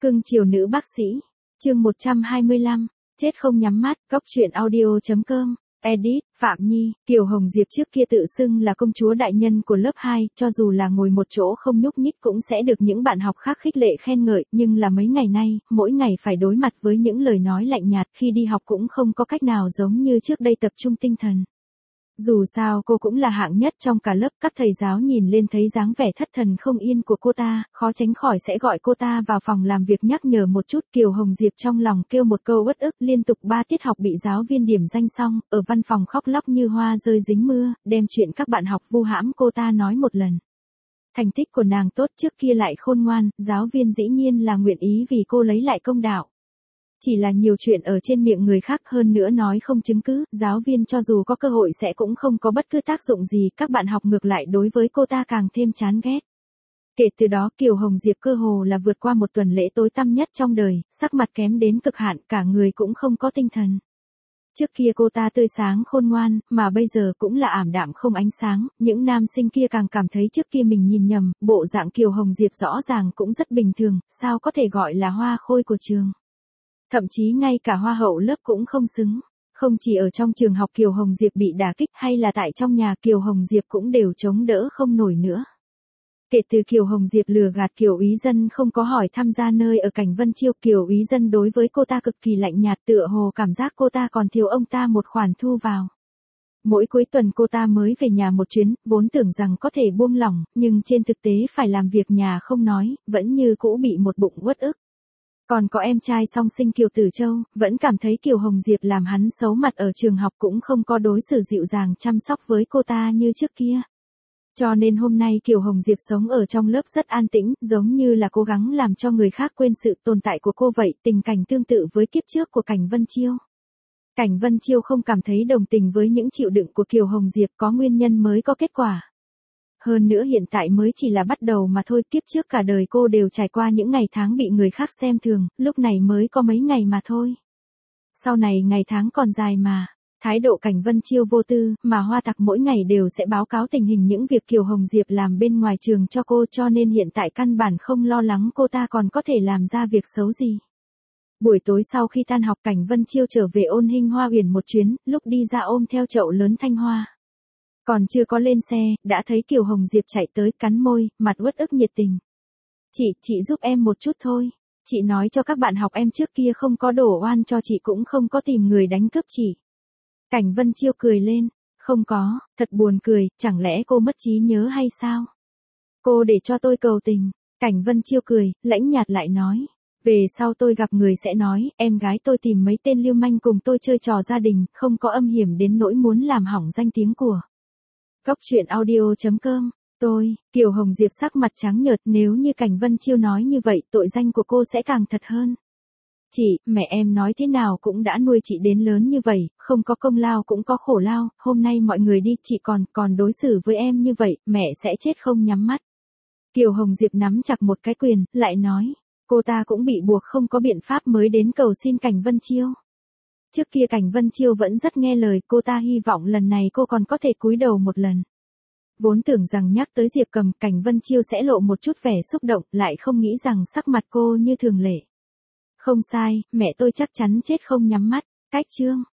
Cưng chiều nữ bác sĩ. Chương 125. Chết không nhắm mắt. Góc truyện audio.com. Edit. Phạm Nhi. Kiều Hồng Diệp trước kia tự xưng là công chúa đại nhân của lớp 2, cho dù là ngồi một chỗ không nhúc nhích cũng sẽ được những bạn học khác khích lệ khen ngợi, nhưng là mấy ngày nay, mỗi ngày phải đối mặt với những lời nói lạnh nhạt, khi đi học cũng không có cách nào giống như trước đây tập trung tinh thần. Dù sao cô cũng là hạng nhất trong cả lớp, các thầy giáo nhìn lên thấy dáng vẻ thất thần không yên của cô ta, khó tránh khỏi sẽ gọi cô ta vào phòng làm việc nhắc nhở một chút. Kiều Hồng Diệp trong lòng kêu một câu uất ức, liên tục 3 tiết học bị giáo viên điểm danh xong, ở văn phòng khóc lóc như hoa rơi dính mưa, đem chuyện các bạn học vu hãm cô ta nói một lần. Thành tích của nàng tốt, trước kia lại khôn ngoan, giáo viên dĩ nhiên là nguyện ý vì cô lấy lại công đạo. Chỉ là nhiều chuyện ở trên miệng người khác, hơn nữa nói không chứng cứ, giáo viên cho dù có cơ hội sẽ cũng không có bất cứ tác dụng gì, các bạn học ngược lại đối với cô ta càng thêm chán ghét. Kể từ đó Kiều Hồng Diệp cơ hồ là vượt qua một tuần lễ tối tăm nhất trong đời, sắc mặt kém đến cực hạn, cả người cũng không có tinh thần. Trước kia cô ta tươi sáng khôn ngoan, mà bây giờ cũng là ảm đạm không ánh sáng, những nam sinh kia càng cảm thấy trước kia mình nhìn nhầm, bộ dạng Kiều Hồng Diệp rõ ràng cũng rất bình thường, sao có thể gọi là hoa khôi của trường. Thậm chí ngay cả hoa hậu lớp cũng không xứng. Không chỉ ở trong trường học Kiều Hồng Diệp bị đả kích, hay là tại trong nhà Kiều Hồng Diệp cũng đều chống đỡ không nổi nữa. Kể từ Kiều Hồng Diệp lừa gạt Kiều Úy Dân không có hỏi tham gia nơi ở Cảnh Vân Chiêu, Kiều Úy Dân đối với cô ta cực kỳ lạnh nhạt, tựa hồ cảm giác cô ta còn thiếu ông ta một khoản thu vào. Mỗi cuối tuần cô ta mới về nhà một chuyến, vốn tưởng rằng có thể buông lỏng, nhưng trên thực tế phải làm việc nhà không nói, vẫn như cũ bị một bụng uất ức. Còn có em trai song sinh Kiều Tử Châu, vẫn cảm thấy Kiều Hồng Diệp làm hắn xấu mặt ở trường học, cũng không có đối xử dịu dàng chăm sóc với cô ta như trước kia. Cho nên hôm nay Kiều Hồng Diệp sống ở trong lớp rất an tĩnh, giống như là cố gắng làm cho người khác quên sự tồn tại của cô vậy, tình cảnh tương tự với kiếp trước của Cảnh Vân Chiêu. Cảnh Vân Chiêu không cảm thấy đồng tình với những chịu đựng của Kiều Hồng Diệp, có nguyên nhân mới có kết quả. Hơn nữa hiện tại mới chỉ là bắt đầu mà thôi, kiếp trước cả đời cô đều trải qua những ngày tháng bị người khác xem thường, lúc này mới có mấy ngày mà thôi. Sau này ngày tháng còn dài mà. Thái độ Cảnh Vân Chiêu vô tư, mà Hoa Tặc mỗi ngày đều sẽ báo cáo tình hình những việc Kiều Hồng Diệp làm bên ngoài trường cho cô, cho nên hiện tại căn bản không lo lắng cô ta còn có thể làm ra việc xấu gì. Buổi tối sau khi tan học Cảnh Vân Chiêu trở về Ôn Hinh Hoa Uyển một chuyến, lúc đi ra ôm theo chậu lớn thanh hoa. Còn chưa có lên xe, đã thấy Kiều Hồng Diệp chạy tới, cắn môi, mặt uất ức nhiệt tình. Chị giúp em một chút thôi. Chị nói cho các bạn học em trước kia không có đổ oan cho chị, cũng không có tìm người đánh cướp chị. Cảnh Vân Chiêu cười lên. Không có, thật buồn cười, chẳng lẽ cô mất trí nhớ hay sao? Cô để cho tôi cầu tình. Cảnh Vân Chiêu cười, lãnh nhạt lại nói. Về sau tôi gặp người sẽ nói, em gái tôi tìm mấy tên lưu manh cùng tôi chơi trò gia đình, không có âm hiểm đến nỗi muốn làm hỏng danh tiếng của. Góc truyện audio.com. Kiều Hồng Diệp sắc mặt trắng nhợt, nếu như Cảnh Vân Chiêu nói như vậy, tội danh của cô sẽ càng thật hơn. Chị, mẹ em nói thế nào cũng đã nuôi chị đến lớn như vậy, không có công lao cũng có khổ lao, hôm nay mọi người đi, chị còn đối xử với em như vậy, mẹ sẽ chết không nhắm mắt. Kiều Hồng Diệp nắm chặt một cái quyền, lại nói, cô ta cũng bị buộc không có biện pháp mới đến cầu xin Cảnh Vân Chiêu. Trước kia Cảnh Vân Chiêu vẫn rất nghe lời, cô ta hy vọng lần này cô còn có thể cúi đầu một lần. Vốn tưởng rằng nhắc tới Diệp Cầm, Cảnh Vân Chiêu sẽ lộ một chút vẻ xúc động, lại không nghĩ rằng sắc mặt cô như thường lệ. Không sai, mẹ tôi chắc chắn chết không nhắm mắt. Cách chương.